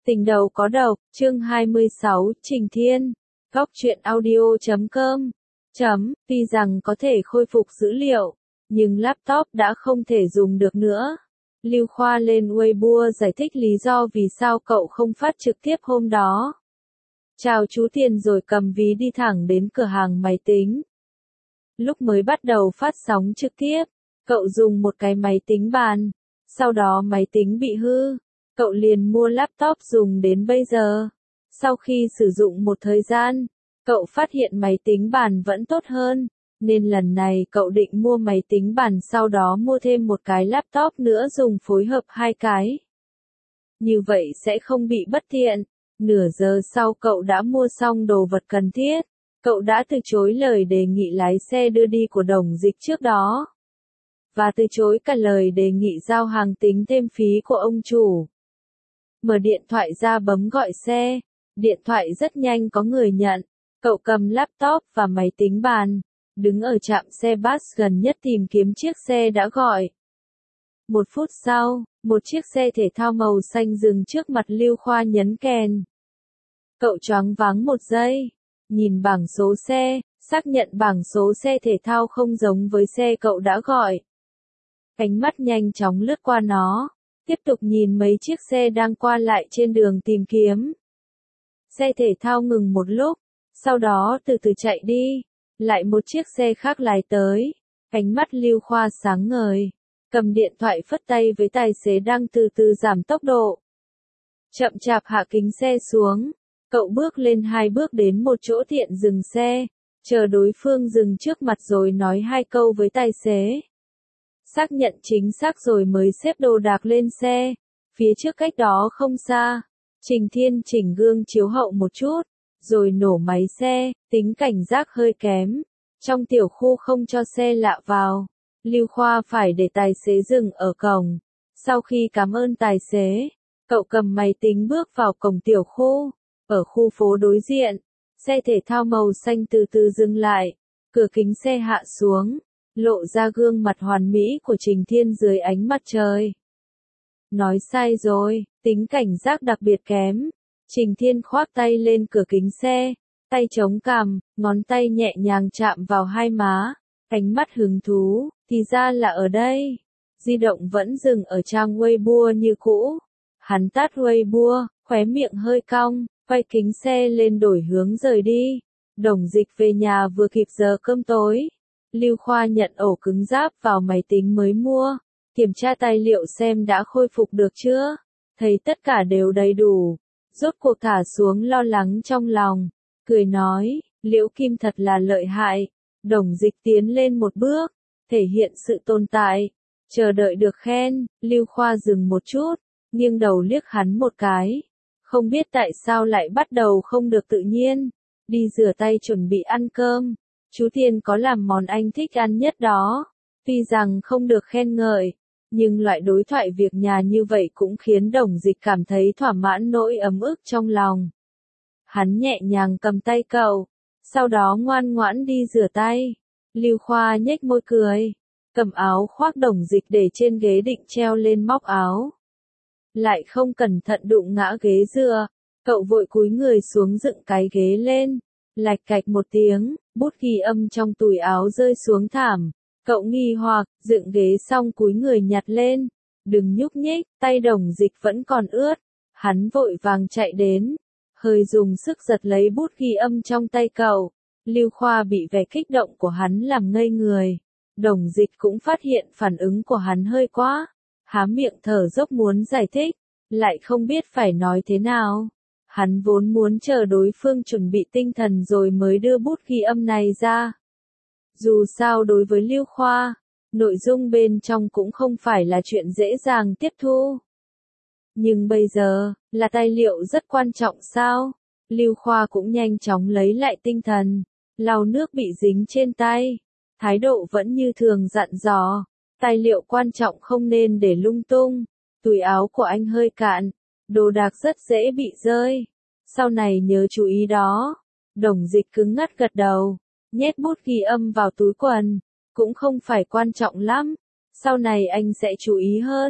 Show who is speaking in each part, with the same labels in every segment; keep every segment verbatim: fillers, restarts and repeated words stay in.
Speaker 1: Tình đầu có độc, chương hai mươi sáu, Trình Thiên, góc truyện audio chấm com, chấm, tuy rằng có thể khôi phục dữ liệu, nhưng laptop đã không thể dùng được nữa. Lưu Khoa lên Weibo giải thích lý do vì sao cậu không phát trực tiếp hôm đó. Chào chú Tiền rồi cầm ví đi thẳng đến cửa hàng máy tính. Lúc mới bắt đầu phát sóng trực tiếp, cậu dùng một cái máy tính bàn, sau đó máy tính bị hư. Cậu liền mua laptop dùng đến bây giờ. Sau khi sử dụng một thời gian, cậu phát hiện máy tính bàn vẫn tốt hơn, nên lần này cậu định mua máy tính bàn sau đó mua thêm một cái laptop nữa dùng phối hợp hai cái. Như vậy sẽ không bị bất tiện. Nửa giờ sau cậu đã mua xong đồ vật cần thiết. Cậu đã từ chối lời đề nghị lái xe đưa đi của Đồng Dịch trước đó. Và từ chối cả lời đề nghị giao hàng tính thêm phí của ông chủ. Mở điện thoại ra bấm gọi xe, điện thoại rất nhanh có người nhận, cậu cầm laptop và máy tính bàn, đứng ở trạm xe bus gần nhất tìm kiếm chiếc xe đã gọi. Một phút sau, một chiếc xe thể thao màu xanh dừng trước mặt Lưu Khoa nhấn kèn. Cậu choáng váng một giây, nhìn bảng số xe, xác nhận bảng số xe thể thao không giống với xe cậu đã gọi. Ánh mắt nhanh chóng lướt qua nó. Tiếp tục nhìn mấy chiếc xe đang qua lại trên đường tìm kiếm. Xe thể thao ngừng một lúc, sau đó từ từ chạy đi. Lại một chiếc xe khác lái tới. Ánh mắt Lưu Khoa sáng ngời. Cầm điện thoại phất tay với tài xế đang từ từ giảm tốc độ. Chậm chạp hạ kính xe xuống. Cậu bước lên hai bước đến một chỗ tiện dừng xe. Chờ đối phương dừng trước mặt rồi nói hai câu với tài xế. Xác nhận chính xác rồi mới xếp đồ đạc lên xe. Phía trước cách đó không xa, Trình Thiên chỉnh gương chiếu hậu một chút, rồi nổ máy xe, tính cảnh giác hơi kém. Trong tiểu khu không cho xe lạ vào, Lưu Khoa phải để tài xế dừng ở cổng. Sau khi cảm ơn tài xế, cậu cầm máy tính bước vào cổng tiểu khu. Ở khu phố đối diện, xe thể thao màu xanh từ từ dừng lại, cửa kính xe hạ xuống. Lộ ra gương mặt hoàn mỹ của Trình Thiên dưới ánh mặt trời. Nói sai rồi, tính cảnh giác đặc biệt kém. Trình Thiên khoác tay lên cửa kính xe, tay chống cằm, ngón tay nhẹ nhàng chạm vào hai má, ánh mắt hứng thú, thì ra là ở đây. Di động vẫn dừng ở trang Weibo như cũ. Hắn tắt Weibo, khóe miệng hơi cong, quay kính xe lên đổi hướng rời đi. Đồng Dịch về nhà vừa kịp giờ cơm tối. Lưu Khoa nhận ổ cứng giáp vào máy tính mới mua, kiểm tra tài liệu xem đã khôi phục được chưa, thấy tất cả đều đầy đủ, rốt cuộc thả xuống lo lắng trong lòng, cười nói, Liễu Kim thật là lợi hại. Đồng Dịch tiến lên một bước, thể hiện sự tồn tại, chờ đợi được khen. Lưu Khoa dừng một chút, nghiêng đầu liếc hắn một cái, không biết tại sao lại bắt đầu không được tự nhiên, đi rửa tay chuẩn bị ăn cơm. Chú Thiên có làm món anh thích ăn nhất đó. Tuy rằng không được khen ngợi, nhưng loại đối thoại việc nhà như vậy cũng khiến Đồng Dịch cảm thấy thỏa mãn nỗi ấm ức trong lòng. Hắn nhẹ nhàng cầm tay cậu, sau đó ngoan ngoãn đi rửa tay. Lưu Khoa nhếch môi cười, cầm áo khoác Đồng Dịch để trên ghế định treo lên móc áo. Lại không cẩn thận đụng ngã ghế dựa, cậu vội cúi người xuống dựng cái ghế lên. Lạch cạch một tiếng, bút ghi âm trong túi áo rơi xuống thảm. Cậu nghi hoặc, dựng ghế xong cúi người nhặt lên. Đừng nhúc nhích, tay Đồng Dịch vẫn còn ướt. Hắn vội vàng chạy đến, hơi dùng sức giật lấy bút ghi âm trong tay cậu. Lưu Khoa bị vẻ kích động của hắn làm ngây người. Đồng Dịch cũng phát hiện phản ứng của hắn hơi quá. Há miệng thở dốc muốn giải thích, lại không biết phải nói thế nào. Hắn vốn muốn chờ đối phương chuẩn bị tinh thần rồi mới đưa bút ghi âm này ra. Dù sao đối với Lưu Khoa, nội dung bên trong cũng không phải là chuyện dễ dàng tiếp thu. Nhưng bây giờ, là tài liệu rất quan trọng sao? Lưu Khoa cũng nhanh chóng lấy lại tinh thần, lau nước bị dính trên tay. Thái độ vẫn như thường dặn dò, tài liệu quan trọng không nên để lung tung. Túi áo của anh hơi cạn. Đồ đạc rất dễ bị rơi. Sau này nhớ chú ý đó. Đồng Dịch cứng ngắt gật đầu. Nhét bút ghi âm vào túi quần. Cũng không phải quan trọng lắm. Sau này anh sẽ chú ý hơn.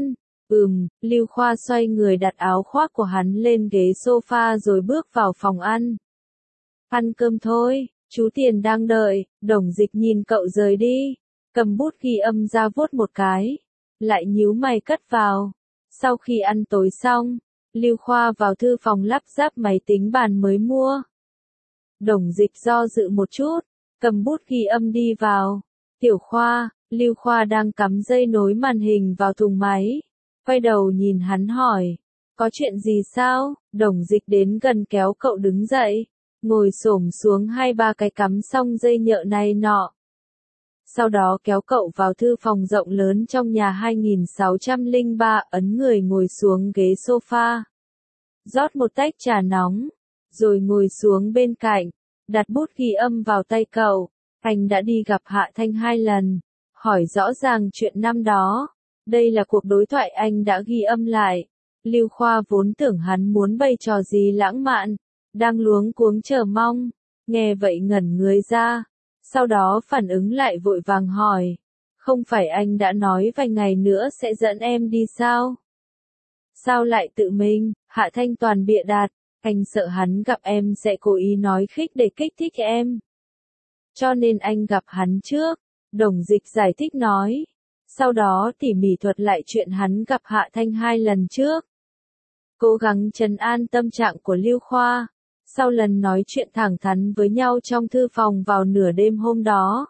Speaker 1: Ừm, Lưu Khoa xoay người đặt áo khoác của hắn lên ghế sofa rồi bước vào phòng ăn. Ăn cơm thôi, chú Tiền đang đợi. Đồng Dịch nhìn cậu rời đi, cầm bút ghi âm ra vuốt một cái, lại nhíu mày cất vào. Sau khi ăn tối xong, Lưu Khoa vào thư phòng lắp ráp máy tính bàn mới mua. Đồng Dịch do dự một chút, cầm bút ghi âm đi vào. Tiểu Khoa, Lưu Khoa đang cắm dây nối màn hình vào thùng máy, quay đầu nhìn hắn hỏi, có chuyện gì sao? Đồng Dịch đến gần kéo cậu đứng dậy, ngồi xổm xuống hai ba cái cắm xong dây nhợ này nọ. Sau đó kéo cậu vào thư phòng rộng lớn trong nhà hai nghìn sáu trăm lẻ ba, ấn người ngồi xuống ghế sofa. Rót một tách trà nóng, rồi ngồi xuống bên cạnh, đặt bút ghi âm vào tay cậu. Anh đã đi gặp Hạ Thanh hai lần, hỏi rõ ràng chuyện năm đó. Đây là cuộc đối thoại anh đã ghi âm lại. Lưu Khoa vốn tưởng hắn muốn bày trò gì lãng mạn, đang luống cuống chờ mong, nghe vậy ngẩn người ra, sau đó phản ứng lại vội vàng hỏi, không phải anh đã nói vài ngày nữa sẽ dẫn em đi sao? Sao lại tự mình? Hạ Thanh toàn bịa đặt, anh sợ hắn gặp em sẽ cố ý nói khích để kích thích em. Cho nên anh gặp hắn trước, Đồng Dịch giải thích nói. Sau đó tỉ mỉ thuật lại chuyện hắn gặp Hạ Thanh hai lần trước. Cố gắng trấn an tâm trạng của Lưu Khoa. Sau lần nói chuyện thẳng thắn với nhau trong thư phòng vào nửa đêm hôm đó,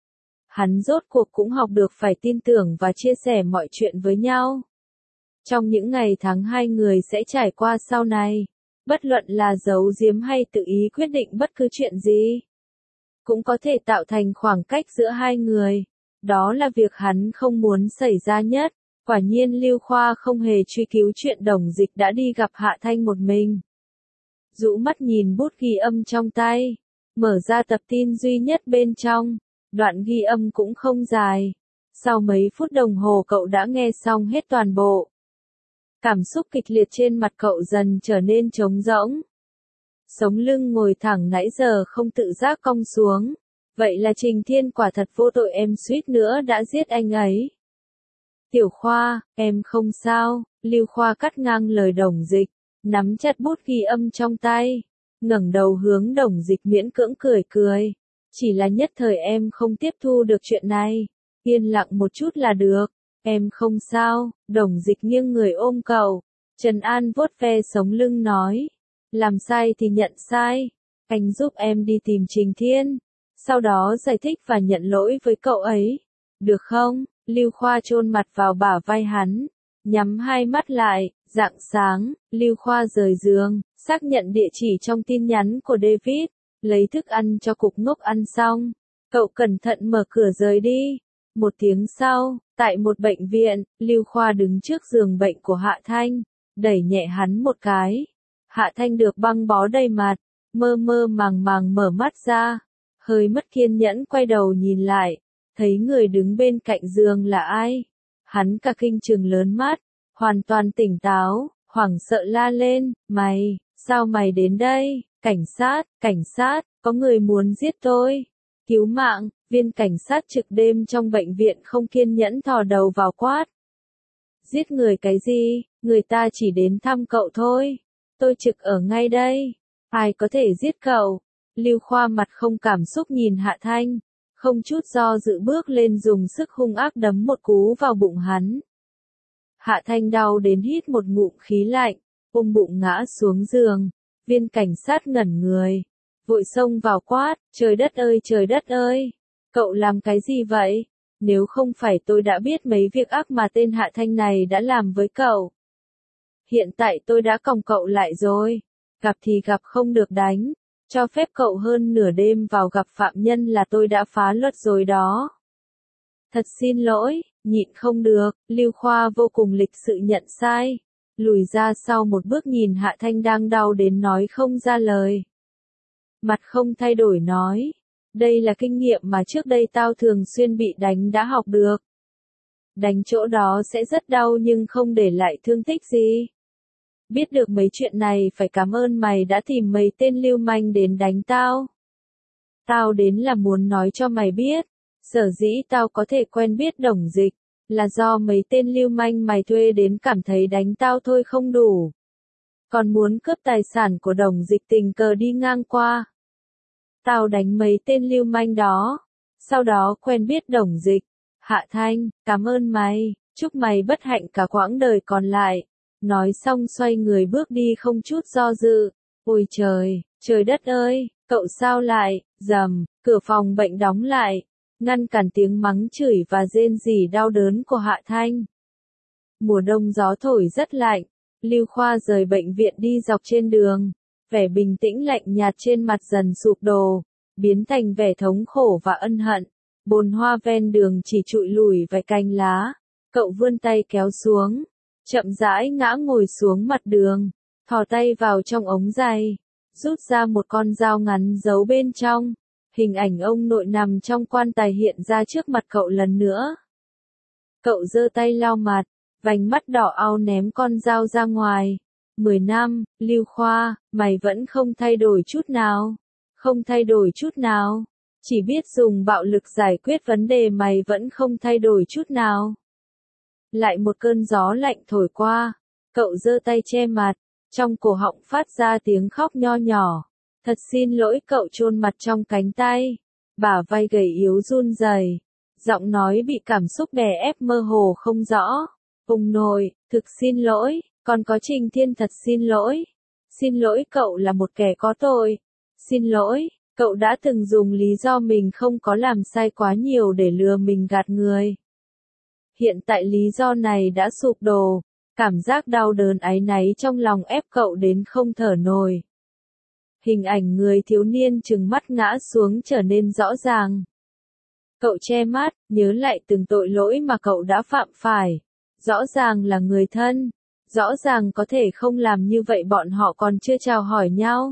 Speaker 1: hắn rốt cuộc cũng học được phải tin tưởng và chia sẻ mọi chuyện với nhau. Trong những ngày tháng hai người sẽ trải qua sau này, bất luận là giấu giếm hay tự ý quyết định bất cứ chuyện gì, cũng có thể tạo thành khoảng cách giữa hai người. Đó là việc hắn không muốn xảy ra nhất. Quả nhiên Lưu Khoa không hề truy cứu chuyện Đồng Dịch đã đi gặp Hạ Thanh một mình. Rũ mắt nhìn bút ghi âm trong tay, mở ra tập tin duy nhất bên trong. Đoạn ghi âm cũng không dài. Sau mấy phút đồng hồ cậu đã nghe xong hết toàn bộ. Cảm xúc kịch liệt trên mặt cậu dần trở nên trống rỗng. Sống lưng ngồi thẳng nãy giờ không tự giác cong xuống. Vậy là Trình Thiên quả thật vô tội, em suýt nữa đã giết anh ấy. Tiểu Khoa, em không sao. Lưu Khoa cắt ngang lời Đồng Dịch, nắm chặt bút ghi âm trong tay, ngẩng đầu hướng Đồng Dịch miễn cưỡng cười cười. Chỉ là nhất thời em không tiếp thu được chuyện này. Yên lặng một chút là được. Em không sao. Đồng Dịch nghiêng người ôm cậu, trấn an vuốt ve sống lưng nói. Làm sai thì nhận sai. Anh giúp em đi tìm Trình Thiên, sau đó giải thích và nhận lỗi với cậu ấy. Được không? Lưu Khoa chôn mặt vào bả vai hắn, nhắm hai mắt lại. Rạng sáng, Lưu Khoa rời giường, xác nhận địa chỉ trong tin nhắn của David, lấy thức ăn cho cục ngốc ăn xong. Cậu cẩn thận mở cửa rời đi. Một tiếng sau, tại một bệnh viện, Lưu Khoa đứng trước giường bệnh của Hạ Thanh, đẩy nhẹ hắn một cái. Hạ Thanh được băng bó đầy mặt, mơ mơ màng màng mở mắt ra, hơi mất kiên nhẫn quay đầu nhìn lại, thấy người đứng bên cạnh giường là ai. Hắn cả kinh trừng lớn mắt, hoàn toàn tỉnh táo, hoảng sợ la lên, mày, sao mày đến đây? Cảnh sát, cảnh sát, có người muốn giết tôi. Cứu mạng. Viên cảnh sát trực đêm trong bệnh viện không kiên nhẫn thò đầu vào quát. Giết người cái gì? Người ta chỉ đến thăm cậu thôi. Tôi trực ở ngay đây. Ai có thể giết cậu? Lưu Khoa mặt không cảm xúc nhìn Hạ Thanh, không chút do dự bước lên dùng sức hung ác đấm một cú vào bụng hắn. Hạ Thanh đau đến hít một ngụm khí lạnh, ôm bụng ngã xuống giường. Viên cảnh sát ngẩn người, vội xông vào quát, trời đất ơi trời đất ơi, cậu làm cái gì vậy? Nếu không phải tôi đã biết mấy việc ác mà tên Hạ Thanh này đã làm với cậu. Hiện tại tôi đã còng cậu lại rồi, gặp thì gặp không được đánh, cho phép cậu hơn nửa đêm vào gặp phạm nhân là tôi đã phá luật rồi đó. Thật xin lỗi, nhịn không được. Lưu Khoa vô cùng lịch sự nhận sai, lùi ra sau một bước nhìn Hạ Thanh đang đau đến nói không ra lời. Mặt không thay đổi nói, đây là kinh nghiệm mà trước đây tao thường xuyên bị đánh đã học được. Đánh chỗ đó sẽ rất đau nhưng không để lại thương tích gì. Biết được mấy chuyện này phải cảm ơn mày đã tìm mấy tên lưu manh đến đánh tao. Tao đến là muốn nói cho mày biết, sở dĩ tao có thể quen biết Đồng Dịch, Là do mấy tên lưu manh mày thuê đến cảm thấy đánh tao thôi không đủ. Còn muốn cướp tài sản của Đồng Dịch tình cờ đi ngang qua. Tao đánh mấy tên lưu manh đó. Sau đó quen biết Đồng Dịch. Hạ Thanh, cảm ơn mày, chúc mày bất hạnh cả quãng đời còn lại. Nói xong xoay người bước đi không chút do dự. Ôi trời, trời đất ơi, cậu sao lại, rầm, cửa phòng bệnh đóng lại, ngăn cản tiếng mắng chửi và rên rỉ đau đớn của Hạ Thanh. Mùa đông gió thổi rất lạnh, Lưu Khoa rời bệnh viện đi dọc trên đường, vẻ bình tĩnh lạnh nhạt trên mặt dần sụp đổ, biến thành vẻ thống khổ và ân hận. Bồn hoa ven đường chỉ trụi lùi vài cành lá, cậu vươn tay kéo xuống, chậm rãi ngã ngồi xuống mặt đường, thò tay vào trong ống giày, rút ra một con dao ngắn giấu bên trong. Hình ảnh ông nội nằm trong quan tài hiện ra trước mặt cậu lần nữa. Cậu giơ tay lau mặt, vành mắt đỏ au ném con dao ra ngoài. Mười năm, Lưu Khoa, mày vẫn không thay đổi chút nào. Không thay đổi chút nào. Chỉ biết dùng bạo lực giải quyết vấn đề mày vẫn không thay đổi chút nào. Lại một cơn gió lạnh thổi qua. Cậu giơ tay che mặt, trong cổ họng phát ra tiếng khóc nho nhỏ. Thật xin lỗi, cậu chôn mặt trong cánh tay. Bả vai gầy yếu run rẩy, giọng nói bị cảm xúc đè ép mơ hồ không rõ. Ông nội, thực xin lỗi, còn có Trình Thiên thật xin lỗi. Xin lỗi, cậu là một kẻ có tội. Xin lỗi, cậu đã từng dùng lý do mình không có làm sai quá nhiều để lừa mình gạt người. Hiện tại lý do này đã sụp đổ, cảm giác đau đớn áy náy trong lòng ép cậu đến không thở nổi. Hình ảnh người thiếu niên trừng mắt ngã xuống trở nên rõ ràng. Cậu che mắt, nhớ lại từng tội lỗi mà cậu đã phạm phải. Rõ ràng là người thân, rõ ràng có thể không làm như vậy bọn họ còn chưa chào hỏi nhau.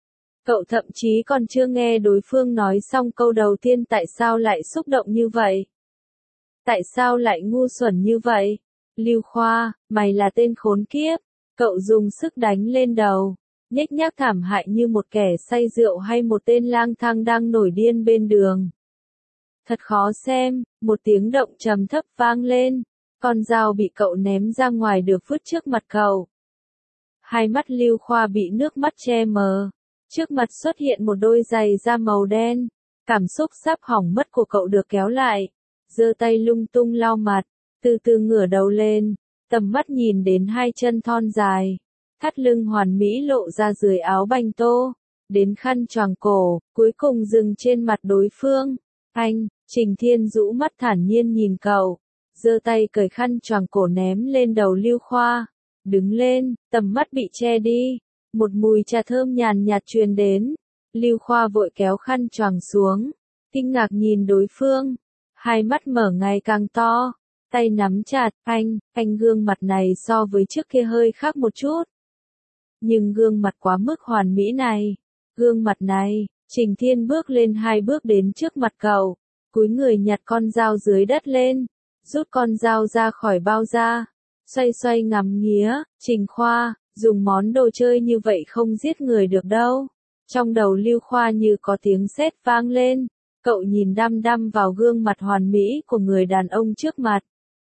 Speaker 1: Cậu thậm chí còn chưa nghe đối phương nói xong câu đầu tiên tại sao lại xúc động như vậy. Tại sao lại ngu xuẩn như vậy? Lưu Khoa, mày là tên khốn kiếp. Cậu dùng sức đánh lên đầu, nhếch nhác thảm hại như một kẻ say rượu hay một tên lang thang đang nổi điên bên đường. Thật khó xem, một tiếng động trầm thấp vang lên, con dao bị cậu ném ra ngoài được vứt trước mặt cậu. Hai mắt Lưu Khoa bị nước mắt che mờ, trước mặt xuất hiện một đôi giày da màu đen, cảm xúc sắp hỏng mất của cậu được kéo lại, giơ tay lung tung lau mặt, từ từ ngửa đầu lên, tầm mắt nhìn đến hai chân thon dài. Thắt lưng hoàn mỹ lộ ra dưới áo banh tô, đến khăn choàng cổ, cuối cùng dừng trên mặt đối phương. Anh, Trình Thiên rũ mắt thản nhiên nhìn cậu, giơ tay cởi khăn choàng cổ ném lên đầu Lưu Khoa. Đứng lên, tầm mắt bị che đi, một mùi trà thơm nhàn nhạt truyền đến. Lưu Khoa vội kéo khăn choàng xuống, kinh ngạc nhìn đối phương, hai mắt mở ngày càng to, tay nắm chặt. Anh, anh gương mặt này so với trước kia hơi khác một chút. Nhưng gương mặt quá mức hoàn mỹ này, gương mặt này, Trình Thiên bước lên hai bước đến trước mặt cậu, cúi người nhặt con dao dưới đất lên, rút con dao ra khỏi bao da, xoay xoay ngắm nghía. Trình Khoa, dùng món đồ chơi như vậy không giết người được đâu. Trong đầu Lưu Khoa như có tiếng sét vang lên, cậu nhìn đăm đăm vào gương mặt hoàn mỹ của người đàn ông trước mặt.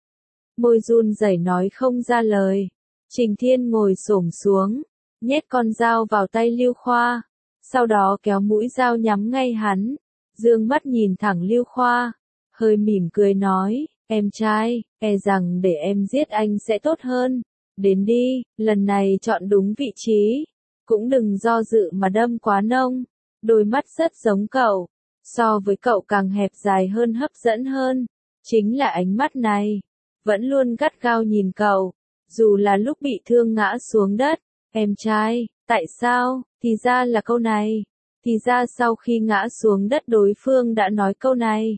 Speaker 1: Môi run rẩy nói không ra lời. Trình Thiên ngồi xổm xuống, nhét con dao vào tay Lưu Khoa, sau đó kéo mũi dao nhắm ngay hắn, dương mắt nhìn thẳng Lưu Khoa, hơi mỉm cười nói, em trai, e rằng để em giết anh sẽ tốt hơn, đến đi, lần này chọn đúng vị trí, cũng đừng do dự mà đâm quá nông, đôi mắt rất giống cậu, so với cậu càng hẹp dài hơn hấp dẫn hơn, chính là ánh mắt này, vẫn luôn gắt gao nhìn cậu, dù là lúc bị thương ngã xuống đất. Em trai, tại sao? Thì ra là câu này. Thì ra sau khi ngã xuống đất đối phương đã nói câu này.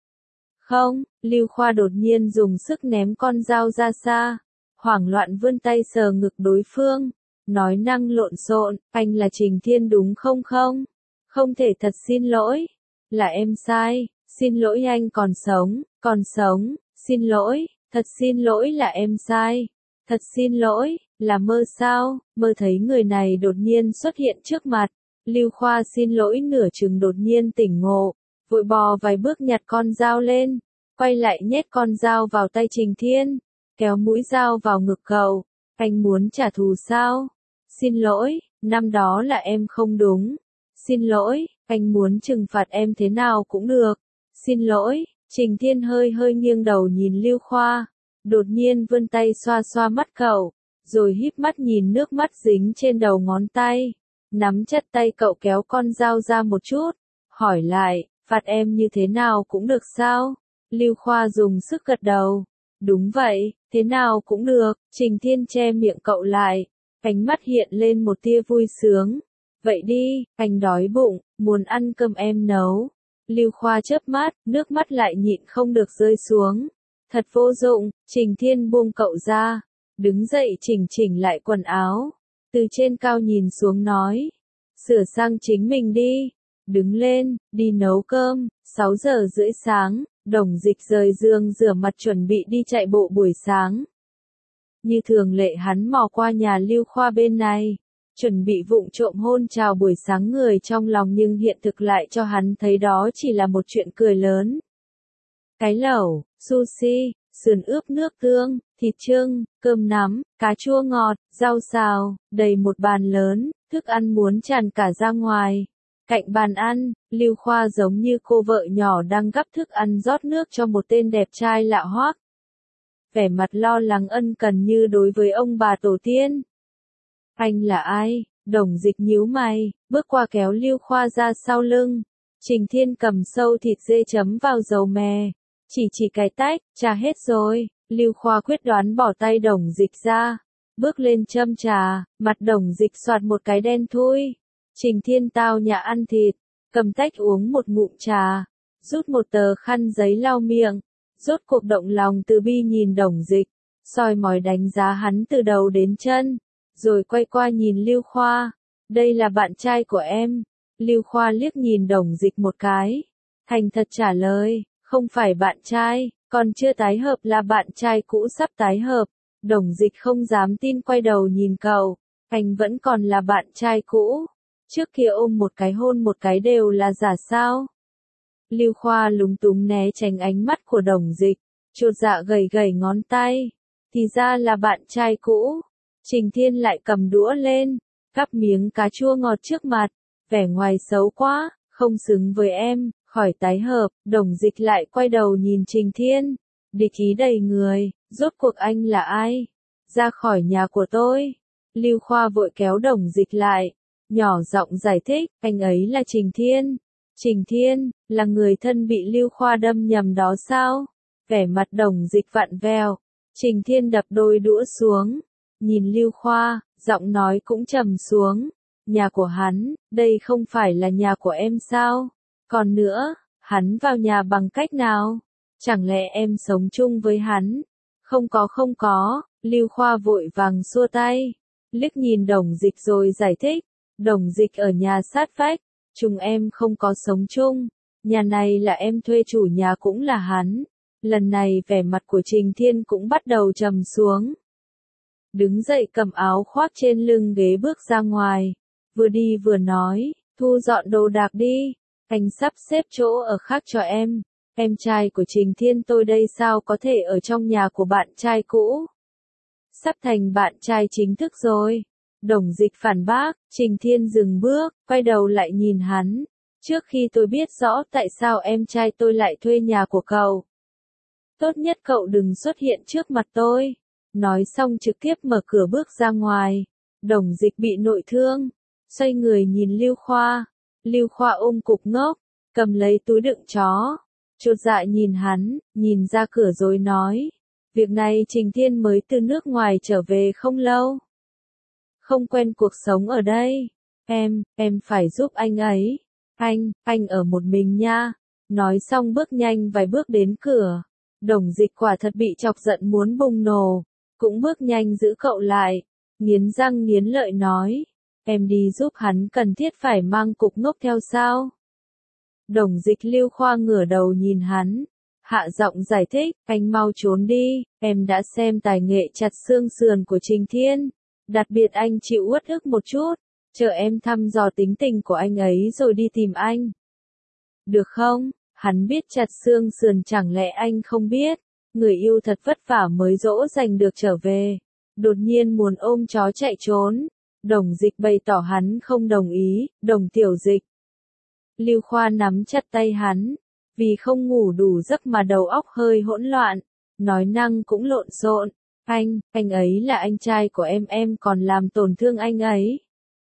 Speaker 1: Không, Lưu Khoa đột nhiên dùng sức ném con dao ra xa, hoảng loạn vươn tay sờ ngực đối phương, nói năng lộn xộn, anh là Trình Thiên đúng không không? Không thể, thật xin lỗi, là em sai, xin lỗi anh còn sống, còn sống, xin lỗi, thật xin lỗi là em sai, thật xin lỗi. Là mơ sao, mơ thấy người này đột nhiên xuất hiện trước mặt. Lưu Khoa xin lỗi nửa chừng đột nhiên tỉnh ngộ, vội bò vài bước nhặt con dao lên. quay lại nhét con dao vào tay Trình Thiên, kéo mũi dao vào ngực cậu. Anh muốn trả thù sao? Xin lỗi, năm đó là em không đúng. Xin lỗi, anh muốn trừng phạt em thế nào cũng được. Xin lỗi, Trình Thiên hơi hơi nghiêng đầu nhìn Lưu Khoa, đột nhiên vươn tay xoa xoa mắt cậu, rồi híp mắt nhìn nước mắt dính trên đầu ngón tay, nắm chặt tay cậu kéo con dao ra một chút, hỏi lại, phạt em như thế nào cũng được sao? Lưu Khoa dùng sức gật đầu, đúng vậy, thế nào cũng được. Trình Thiên che miệng cậu lại, ánh mắt hiện lên một tia vui sướng. Vậy đi, anh đói bụng, muốn ăn cơm em nấu. Lưu Khoa chớp mắt, nước mắt lại nhịn không được rơi xuống. Thật vô dụng, Trình Thiên buông cậu ra, đứng dậy chỉnh chỉnh lại quần áo, từ trên cao nhìn xuống nói, sửa sang chính mình đi, đứng lên, đi nấu cơm. Sáu giờ rưỡi sáng, Đồng Dịch rời giường rửa mặt chuẩn bị đi chạy bộ buổi sáng. Như thường lệ hắn mò qua nhà Lưu Khoa bên này, chuẩn bị vụng trộm hôn chào buổi sáng người trong lòng, nhưng hiện thực lại cho hắn thấy đó chỉ là một chuyện cười lớn. Cái lẩu, sushi, sườn ướp nước tương, thịt trưng, cơm nắm, cá chua ngọt, rau xào, đầy một bàn lớn, thức ăn muốn tràn cả ra ngoài. Cạnh bàn ăn, Lưu Khoa giống như cô vợ nhỏ đang gắp thức ăn rót nước cho một tên đẹp trai lạ hoắc. Vẻ mặt lo lắng ân cần như đối với ông bà tổ tiên. Anh là ai? Đồng Dịch nhíu mày, bước qua kéo Lưu Khoa ra sau lưng. Trình Thiên cầm sâu thịt dê chấm vào dầu mè, chỉ chỉ cái tách, trà hết rồi. Lưu Khoa quyết đoán bỏ tay Đồng Dịch ra, bước lên châm trà, mặt Đồng Dịch xoạt một cái đen thui. Trình Thiên tao nhã ăn thịt, cầm tách uống một ngụm trà, rút một tờ khăn giấy lau miệng, rốt cuộc động lòng từ bi nhìn Đồng Dịch, soi mói đánh giá hắn từ đầu đến chân, rồi quay qua nhìn Lưu Khoa, đây là bạn trai của em. Lưu Khoa liếc nhìn Đồng Dịch một cái, thành thật trả lời, không phải bạn trai, còn chưa tái hợp, là bạn trai cũ sắp tái hợp. Đồng Dịch không dám tin quay đầu nhìn cậu, anh vẫn còn là bạn trai cũ, trước kia ôm một cái hôn một cái đều là giả sao? Lưu Khoa lúng túng né tránh ánh mắt của Đồng Dịch, chột dạ gầy gầy ngón tay, thì ra là bạn trai cũ. Trình Thiên lại cầm đũa lên, gắp miếng cá chua ngọt trước mặt, vẻ ngoài xấu quá, không xứng với em, khỏi tái hợp. Đồng Dịch lại quay đầu nhìn Trình Thiên, địch ý đầy người, rốt cuộc anh là ai? Ra khỏi nhà của tôi. Lưu Khoa vội kéo Đồng Dịch lại, nhỏ giọng giải thích, anh ấy là Trình Thiên. Trình Thiên, là người thân bị Lưu Khoa đâm nhầm đó sao? Vẻ mặt Đồng Dịch vặn vẹo, Trình Thiên đập đôi đũa xuống, nhìn Lưu Khoa, giọng nói cũng trầm xuống, nhà của hắn, đây không phải là nhà của em sao? Còn nữa, hắn vào nhà bằng cách nào? Chẳng lẽ em sống chung với hắn? Không có không có, Lưu Khoa vội vàng xua tay, liếc nhìn Đồng Dịch rồi giải thích, Đồng Dịch ở nhà sát vách, chúng em không có sống chung, nhà này là em thuê, chủ nhà cũng là hắn. Lần này vẻ mặt của Trình Thiên cũng bắt đầu trầm xuống. Đứng dậy cầm áo khoác trên lưng ghế bước ra ngoài, vừa đi vừa nói, thu dọn đồ đạc đi, anh sắp xếp chỗ ở khác cho em. Em trai của Trình Thiên tôi đây sao có thể ở trong nhà của bạn trai cũ? Sắp thành bạn trai chính thức rồi. Đồng Dịch phản bác. Trình Thiên dừng bước, quay đầu lại nhìn hắn. Trước khi tôi biết rõ tại sao em trai tôi lại thuê nhà của cậu, tốt nhất cậu đừng xuất hiện trước mặt tôi. Nói xong trực tiếp mở cửa bước ra ngoài. Đồng Dịch bị nội thương, xoay người nhìn Lưu Khoa. Lưu Khoa ôm cục ngốc, cầm lấy túi đựng chó, chột dạ nhìn hắn, nhìn ra cửa rồi nói, việc này Trình Thiên mới từ nước ngoài trở về không lâu, không quen cuộc sống ở đây, em, em phải giúp anh ấy, anh, anh ở một mình nha. Nói xong bước nhanh vài bước đến cửa. Đồng Dịch quả thật bị chọc giận muốn bùng nổ, cũng bước nhanh giữ cậu lại, nghiến răng nghiến lợi nói, em đi giúp hắn cần thiết phải mang cục ngốc theo sao? Đồng Dịch Lưu Khoa ngửa đầu nhìn hắn, hạ giọng giải thích, anh mau trốn đi, em đã xem tài nghệ chặt xương sườn của Trình Thiên, đặc biệt anh chịu uất ức một chút, chờ em thăm dò tính tình của anh ấy rồi đi tìm anh. Được không? Hắn biết chặt xương sườn, chẳng lẽ anh không biết, người yêu thật vất vả mới dỗ dành được trở về, đột nhiên muốn ôm chó chạy trốn. Đồng Dịch bày tỏ hắn không đồng ý. Đồng Tiểu Dịch. Lưu Khoa nắm chặt tay hắn, vì không ngủ đủ giấc mà đầu óc hơi hỗn loạn, nói năng cũng lộn xộn. Anh, anh ấy là anh trai của em, em còn làm tổn thương anh ấy.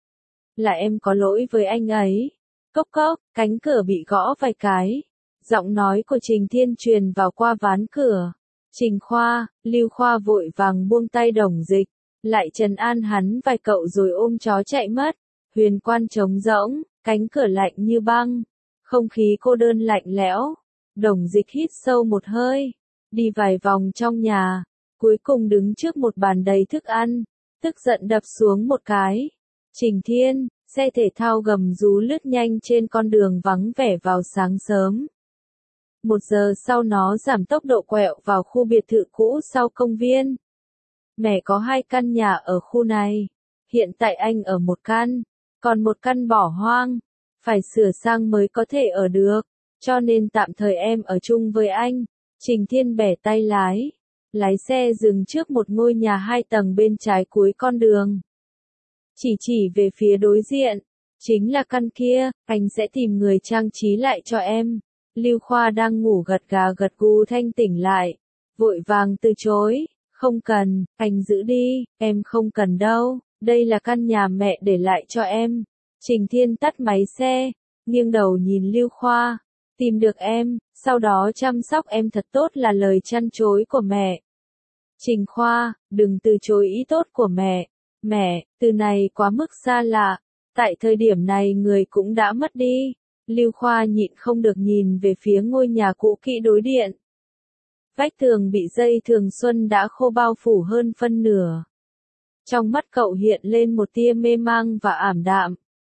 Speaker 1: Là em có lỗi với anh ấy. Cốc cốc, cánh cửa bị gõ vài cái. Giọng nói của Trình Thiên truyền vào qua ván cửa. Trình Khoa, Lưu Khoa vội vàng buông tay Đồng Dịch, lại trấn an hắn vài cậu rồi ôm chó chạy mất. Huyền quan trống rỗng, cánh cửa lạnh như băng, không khí cô đơn lạnh lẽo. Đồng Dịch hít sâu một hơi, đi vài vòng trong nhà, cuối cùng đứng trước một bàn đầy thức ăn, tức giận đập xuống một cái. Trình Thiên, xe thể thao gầm rú lướt nhanh trên con đường vắng vẻ vào sáng sớm. Một giờ sau nó giảm tốc độ quẹo vào khu biệt thự cũ sau công viên. Mẹ có hai căn nhà ở khu này. Hiện tại anh ở một căn, còn một căn bỏ hoang. Phải sửa sang mới có thể ở được, cho nên tạm thời em ở chung với anh. Trình Thiên bẻ tay lái, lái xe dừng trước một ngôi nhà hai tầng bên trái cuối con đường. Chỉ chỉ về phía đối diện, chính là căn kia, anh sẽ tìm người trang trí lại cho em. Lưu Khoa đang ngủ gật gà gật gù thanh tỉnh lại, vội vàng từ chối, không cần, anh giữ đi, em không cần đâu, đây là căn nhà mẹ để lại cho em. Trình Thiên tắt máy xe, nghiêng đầu nhìn Lưu Khoa, tìm được em, sau đó chăm sóc em thật tốt là lời trăn trối của mẹ. Trình Khoa, đừng từ chối ý tốt của mẹ. Mẹ, từ này quá mức xa lạ, tại thời điểm này người cũng đã mất đi. Lưu Khoa nhịn không được nhìn về phía ngôi nhà cũ kỹ đối diện. Vách tường bị dây thường xuân đã khô bao phủ hơn phân nửa. Trong mắt cậu hiện lên một tia mê mang và ảm đạm.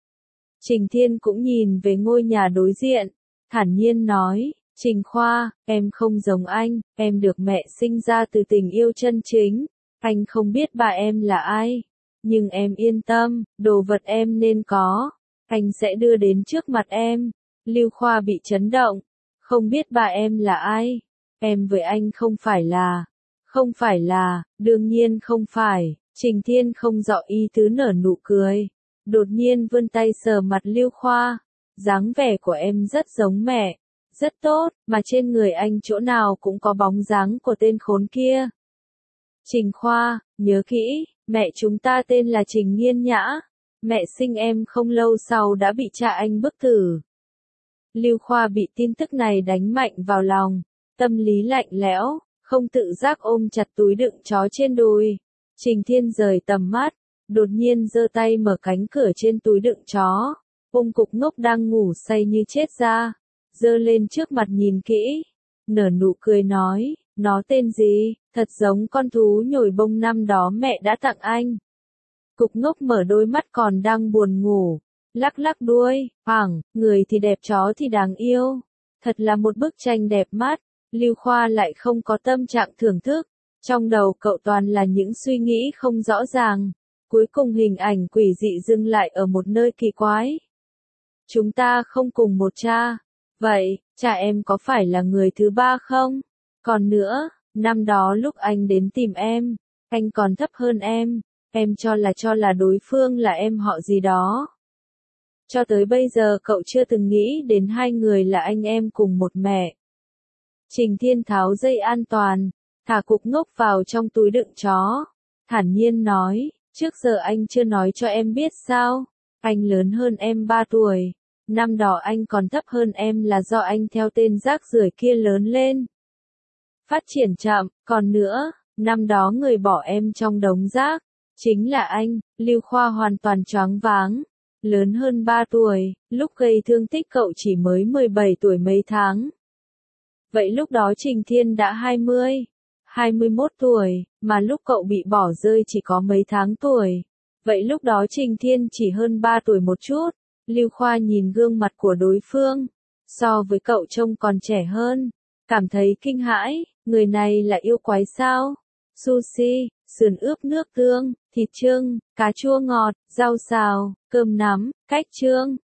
Speaker 1: Trình Thiên cũng nhìn về ngôi nhà đối diện, thản nhiên nói, Trình Khoa, em không giống anh, em được mẹ sinh ra từ tình yêu chân chính. Anh không biết bà em là ai, nhưng em yên tâm, đồ vật em nên có, anh sẽ đưa đến trước mặt em. Lưu Khoa bị chấn động, không biết bà em là ai, em với anh không phải là, không phải là, đương nhiên không phải. Trình Thiên không rõ ý tứ nở nụ cười, đột nhiên vươn tay sờ mặt Lưu Khoa, dáng vẻ của em rất giống mẹ, rất tốt, mà trên người anh chỗ nào cũng có bóng dáng của tên khốn kia. Trình Khoa, nhớ kỹ, mẹ chúng ta tên là Trình Nghiên Nhã, mẹ sinh em không lâu sau đã bị cha anh bức tử. Lưu Khoa bị tin tức này đánh mạnh vào lòng, tâm lý lạnh lẽo, không tự giác ôm chặt túi đựng chó trên đùi. Trình Thiên rời tầm mắt, đột nhiên giơ tay mở cánh cửa trên túi đựng chó, ôm Cục Ngốc đang ngủ say như chết ra, giơ lên trước mặt nhìn kỹ, nở nụ cười nói, nó tên gì, thật giống con thú nhồi bông năm đó mẹ đã tặng anh. Cục Ngốc mở đôi mắt còn đang buồn ngủ, lắc lắc đuôi, hoảng, người thì đẹp chó thì đáng yêu, thật là một bức tranh đẹp mắt. Lưu Khoa lại không có tâm trạng thưởng thức, trong đầu cậu toàn là những suy nghĩ không rõ ràng. Cuối cùng hình ảnh quỷ dị dừng lại ở một nơi kỳ quái. Chúng ta không cùng một cha, vậy, cha em có phải là người thứ ba không? Còn nữa, năm đó lúc anh đến tìm em, anh còn thấp hơn em, em cho là cho là đối phương là em họ gì đó. Cho tới bây giờ cậu chưa từng nghĩ đến hai người là anh em cùng một mẹ. Trình Thiên tháo dây an toàn, thả Cục Ngốc vào trong túi đựng chó, thản nhiên nói, trước giờ anh chưa nói cho em biết sao, anh lớn hơn em ba tuổi, năm đó anh còn thấp hơn em là do anh theo tên rác rưởi kia lớn lên. Phát triển chậm, còn nữa, năm đó người bỏ em trong đống rác, chính là anh. Lưu Khoa hoàn toàn choáng váng, lớn hơn ba tuổi, lúc gây thương tích cậu chỉ mới mười bảy tuổi mấy tháng. Vậy lúc đó Trình Thiên đã hai mươi, hai mươi mốt tuổi, mà lúc cậu bị bỏ rơi chỉ có mấy tháng tuổi. Vậy lúc đó Trình Thiên chỉ hơn ba tuổi một chút. Lưu Khoa nhìn gương mặt của đối phương, so với cậu trông còn trẻ hơn, cảm thấy kinh hãi, người này là yêu quái sao? Sushi, sườn ướp nước tương, thịt trưng, cà chua ngọt, rau xào, cơm nắm, cách trương,